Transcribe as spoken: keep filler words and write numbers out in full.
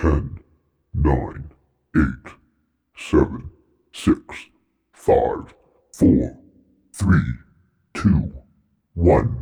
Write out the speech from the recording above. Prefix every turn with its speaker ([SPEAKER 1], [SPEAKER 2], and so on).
[SPEAKER 1] ten, nine, eight, seven, six, five, four, three, two, one.